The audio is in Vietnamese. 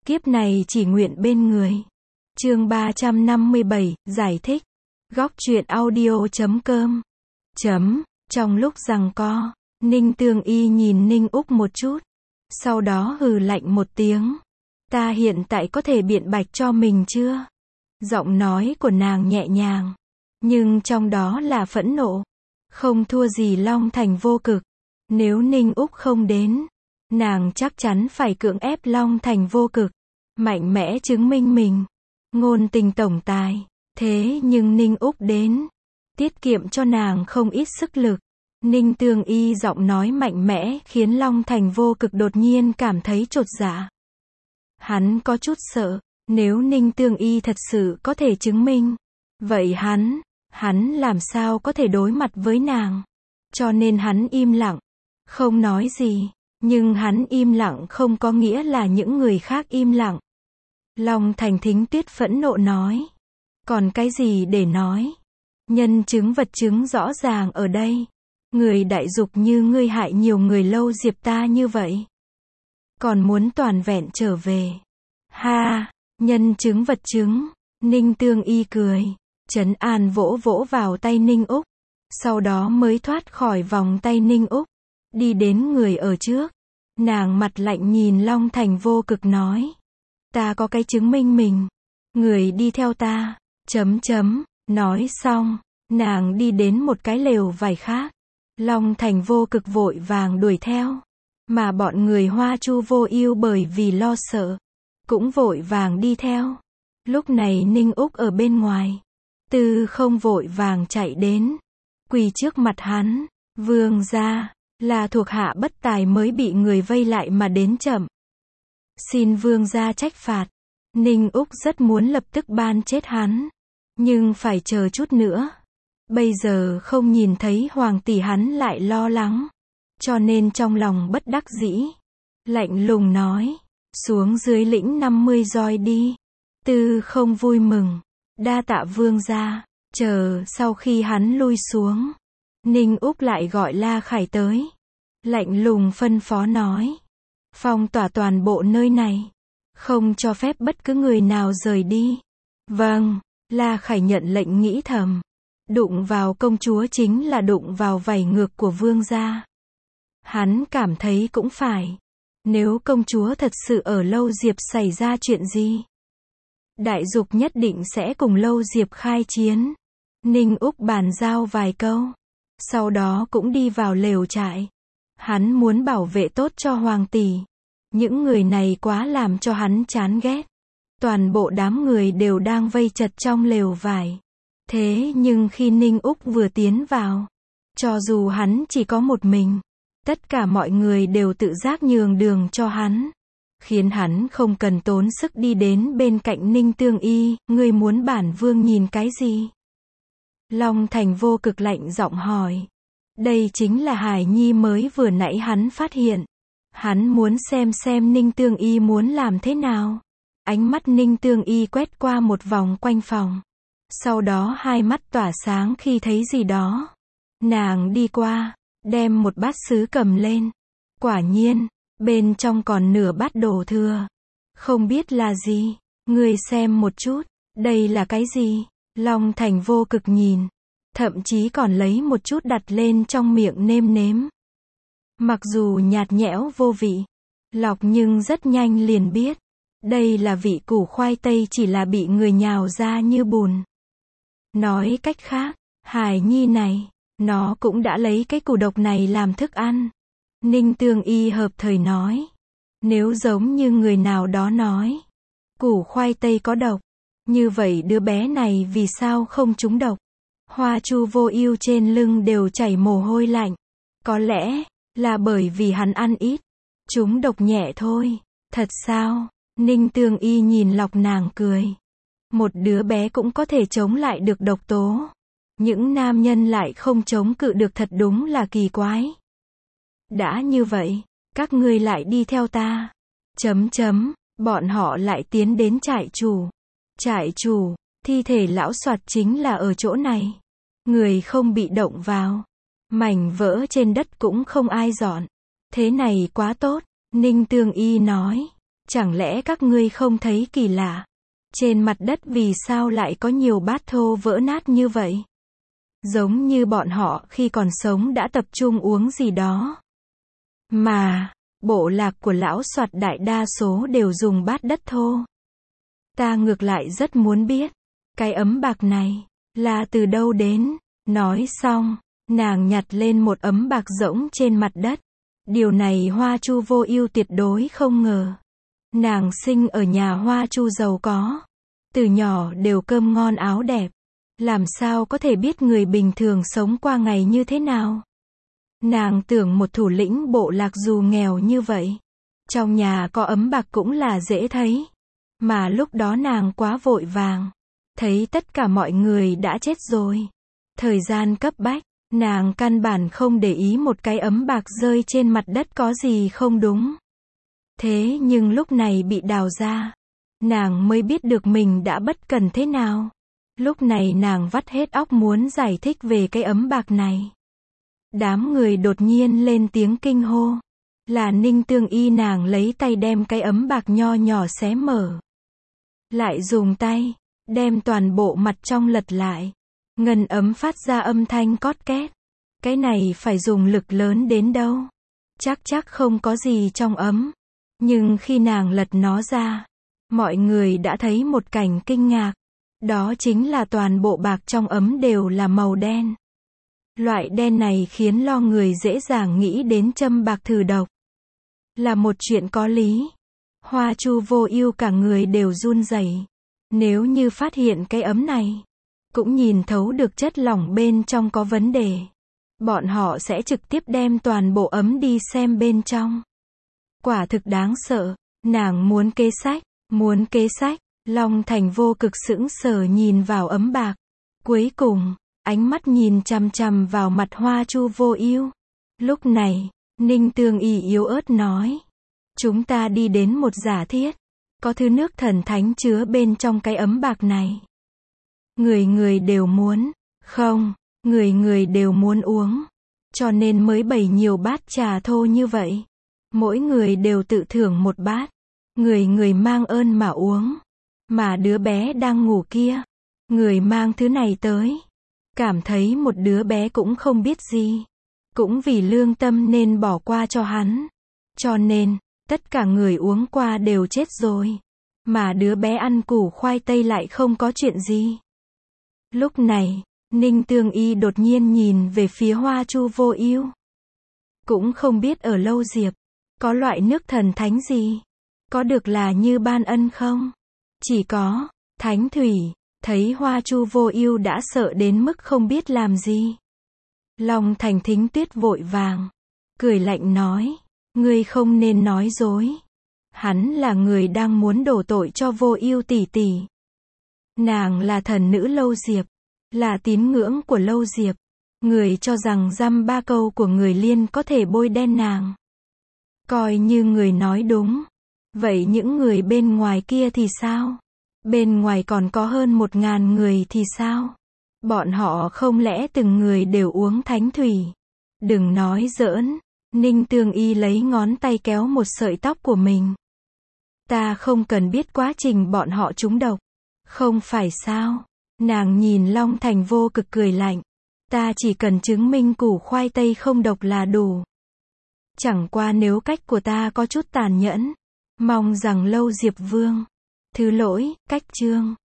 Kiếp này chỉ nguyện bên người. Chương 357, giải thích. Góc truyện audio.com. Trong lúc giằng co, Ninh Tương Y nhìn Ninh Úc một chút. Sau đó hừ lạnh một tiếng. Ta hiện tại có thể biện bạch cho mình chưa? Giọng nói của nàng nhẹ nhàng, nhưng trong đó là phẫn nộ. Không thua gì Long Thành Vô Cực. Nếu Ninh Úc không đến, nàng chắc chắn phải cưỡng ép Long Thành Vô Cực, mạnh mẽ chứng minh mình. Ngôn tình tổng tài. Thế nhưng Ninh Úc đến, tiết kiệm cho nàng không ít sức lực. Ninh Tương Y giọng nói mạnh mẽ khiến Long Thành Vô Cực đột nhiên cảm thấy chột dạ. Hắn có chút sợ, nếu Ninh Tương Y thật sự có thể chứng minh, vậy hắn làm sao có thể đối mặt với nàng. Cho nên hắn im lặng, không nói gì. Nhưng hắn im lặng không có nghĩa là những người khác im lặng. Long Thành Thính Tuyết phẫn nộ nói. Còn cái gì để nói? Nhân chứng vật chứng rõ ràng ở đây. Người đại dục như ngươi hại nhiều người Lâu Diệp ta như vậy, còn muốn toàn vẹn trở về. Ha, nhân chứng vật chứng. Ninh Tương Y cười, trấn an vỗ vỗ vào tay Ninh Úc. Sau đó mới thoát khỏi vòng tay Ninh Úc, đi đến người ở trước. Nàng mặt lạnh nhìn Long Thành Vô Cực nói. Ta có cái chứng minh mình. Người đi theo ta. Nói xong, nàng đi đến một cái lều vải khác. Long Thành Vô Cực vội vàng đuổi theo. Mà bọn người Hoa Chu Vô Ưu bởi vì lo sợ, cũng vội vàng đi theo. Lúc này Ninh Úc ở bên ngoài. Tư Không vội vàng chạy đến, quỳ trước mặt hắn. Vương gia, là thuộc hạ bất tài mới bị người vây lại mà đến chậm. Xin vương gia trách phạt. Ninh Úc rất muốn lập tức ban chết hắn, nhưng phải chờ chút nữa. Bây giờ không nhìn thấy hoàng tỷ hắn lại lo lắng, cho nên trong lòng bất đắc dĩ, lạnh lùng nói, xuống dưới lĩnh 50 roi đi. Tư Không vui mừng, đa tạ vương gia. Chờ sau khi hắn lui xuống, Ninh Úc lại gọi La Khải tới, lạnh lùng phân phó nói, phong tỏa toàn bộ nơi này, không cho phép bất cứ người nào rời đi. Vâng. La Khải nhận lệnh nghĩ thầm, đụng vào công chúa chính là đụng vào vảy ngược của vương gia. Hắn cảm thấy cũng phải. Nếu công chúa thật sự ở Lâu Diệp xảy ra chuyện gì, đại dục nhất định sẽ cùng Lâu Diệp khai chiến. Ninh Úc bàn giao vài câu, sau đó cũng đi vào lều trại. Hắn muốn bảo vệ tốt cho hoàng tỷ. Những người này quá làm cho hắn chán ghét. Toàn bộ đám người đều đang vây chật trong lều vải. Thế nhưng khi Ninh Úc vừa tiến vào, cho dù hắn chỉ có một mình, tất cả mọi người đều tự giác nhường đường cho hắn, khiến hắn không cần tốn sức đi đến bên cạnh Ninh Tương Y. Ngươi muốn bản vương nhìn cái gì? Long Thành Vô Cực lạnh giọng hỏi. Đây chính là hài nhi mới vừa nãy hắn phát hiện. Hắn muốn xem Ninh Tương Y muốn làm thế nào. Ánh mắt Ninh Tương Y quét qua một vòng quanh phòng. Sau đó hai mắt tỏa sáng khi thấy gì đó. Nàng đi qua, đem một bát sứ cầm lên. Quả nhiên, bên trong còn nửa bát đồ thừa. Không biết là gì. Ngươi xem một chút, đây là cái gì? Long Thành Vô Cực nhìn, thậm chí còn lấy một chút đặt lên trong miệng nêm nếm. Mặc dù nhạt nhẽo vô vị, lọc nhưng rất nhanh liền biết. Đây là vị củ khoai tây chỉ là bị người nhào ra như bùn. Nói cách khác, hài nhi này, nó cũng đã lấy cái củ độc này làm thức ăn. Ninh Tương Y hợp thời nói. Nếu giống như người nào đó nói, củ khoai tây có độc, như vậy đứa bé này vì sao không trúng độc? Hoa Chu Vô Ưu trên lưng đều chảy mồ hôi lạnh. Có lẽ là bởi vì hắn ăn ít, trúng độc nhẹ thôi. Thật sao? Ninh Tương Y nhìn lọc nàng cười. Một đứa bé cũng có thể chống lại được độc tố. Những nam nhân lại không chống cự được, thật đúng là kỳ quái. Đã như vậy, các ngươi lại đi theo ta. Bọn họ lại tiến đến trại chủ. Trại chủ, thi thể lão Soạt chính là ở chỗ này. Người không bị động vào. Mảnh vỡ trên đất cũng không ai dọn. Thế này quá tốt. Ninh Tương Y nói. Chẳng lẽ các ngươi không thấy kỳ lạ? Trên mặt đất vì sao lại có nhiều bát thô vỡ nát như vậy? Giống như bọn họ khi còn sống đã tập trung uống gì đó. Mà, bộ lạc của lão Soạt đại đa số đều dùng bát đất thô. Ta ngược lại rất muốn biết, cái ấm bạc này, là từ đâu đến? Nói xong, nàng nhặt lên một ấm bạc rỗng trên mặt đất. Điều này Hoa Chu Vô Ưu tuyệt đối không ngờ. Nàng sinh ở nhà Hoa Chu giàu có. Từ nhỏ đều cơm ngon áo đẹp. Làm sao có thể biết người bình thường sống qua ngày như thế nào? Nàng tưởng một thủ lĩnh bộ lạc dù nghèo như vậy, trong nhà có ấm bạc cũng là dễ thấy. Mà lúc đó nàng quá vội vàng, thấy tất cả mọi người đã chết rồi. Thời gian cấp bách, nàng căn bản không để ý một cái ấm bạc rơi trên mặt đất có gì không đúng. Thế nhưng lúc này bị đào ra, nàng mới biết được mình đã bất cần thế nào. Lúc này nàng vắt hết óc muốn giải thích về cái ấm bạc này. Đám người đột nhiên lên tiếng kinh hô. Là Ninh Tương Y. Nàng lấy tay đem cái ấm bạc nho nhỏ xé mở. Lại dùng tay, đem toàn bộ mặt trong lật lại. Ngân ấm phát ra âm thanh cót két. Cái này phải dùng lực lớn đến đâu? Chắc không có gì trong ấm. Nhưng khi nàng lật nó ra, mọi người đã thấy một cảnh kinh ngạc. Đó chính là toàn bộ bạc trong ấm đều là màu đen. Loại đen này khiến lo người dễ dàng nghĩ đến châm bạc thử độc. Là một chuyện có lý. Hoa Chu Vô Ưu cả người đều run rẩy. Nếu như phát hiện cái ấm này, cũng nhìn thấu được chất lỏng bên trong có vấn đề, bọn họ sẽ trực tiếp đem toàn bộ ấm đi xem bên trong. Quả thực đáng sợ. Nàng muốn kế sách. Long Thành vô cực sững sờ nhìn vào ấm bạc. Cuối cùng, ánh mắt nhìn chằm chằm vào mặt Hoa Chu Vô Ưu. Lúc này, Ninh Tương Y yếu ớt nói. Chúng ta đi đến một giả thiết. Có thứ nước thần thánh chứa bên trong cái ấm bạc này. Người đều muốn. Không, người đều muốn uống. Cho nên mới bày nhiều bát trà thô như vậy. Mỗi người đều tự thưởng một bát. Người mang ơn mà uống. Mà đứa bé đang ngủ kia, người mang thứ này tới. Cảm thấy một đứa bé cũng không biết gì. Cũng vì lương tâm nên bỏ qua cho hắn. Cho nên, tất cả người uống qua đều chết rồi. Mà đứa bé ăn củ khoai tây lại không có chuyện gì. Lúc này, Ninh Tương Y đột nhiên nhìn về phía Hoa Chu Vô Ưu. Cũng không biết ở Lâu Diệp, có loại nước thần thánh gì? Có được là như ban ân không? Chỉ có, thánh thủy. Thấy Hoa Chu Vô Ưu đã sợ đến mức không biết làm gì. Long Thành Thính Tuyết vội vàng, cười lạnh nói, ngươi không nên nói dối. Hắn là người đang muốn đổ tội cho Vô Ưu tỷ tỷ. Nàng là thần nữ Lâu Diệp, là tín ngưỡng của Lâu Diệp. Người cho rằng dăm ba câu của người Liên có thể bôi đen nàng. Coi như người nói đúng. Vậy những người bên ngoài kia thì sao? Bên ngoài còn có hơn 1000 người thì sao? Bọn họ không lẽ từng người đều uống thánh thủy? Đừng nói giỡn. Ninh Tương Y lấy ngón tay kéo một sợi tóc của mình. Ta không cần biết quá trình bọn họ trúng độc. Không phải sao? Nàng nhìn Long Thành vô cực cười lạnh. Ta chỉ cần chứng minh củ khoai tây không độc là đủ. Chẳng qua nếu cách của ta có chút tàn nhẫn, mong rằng Lâu Diệp Vương thứ lỗi. Cách chương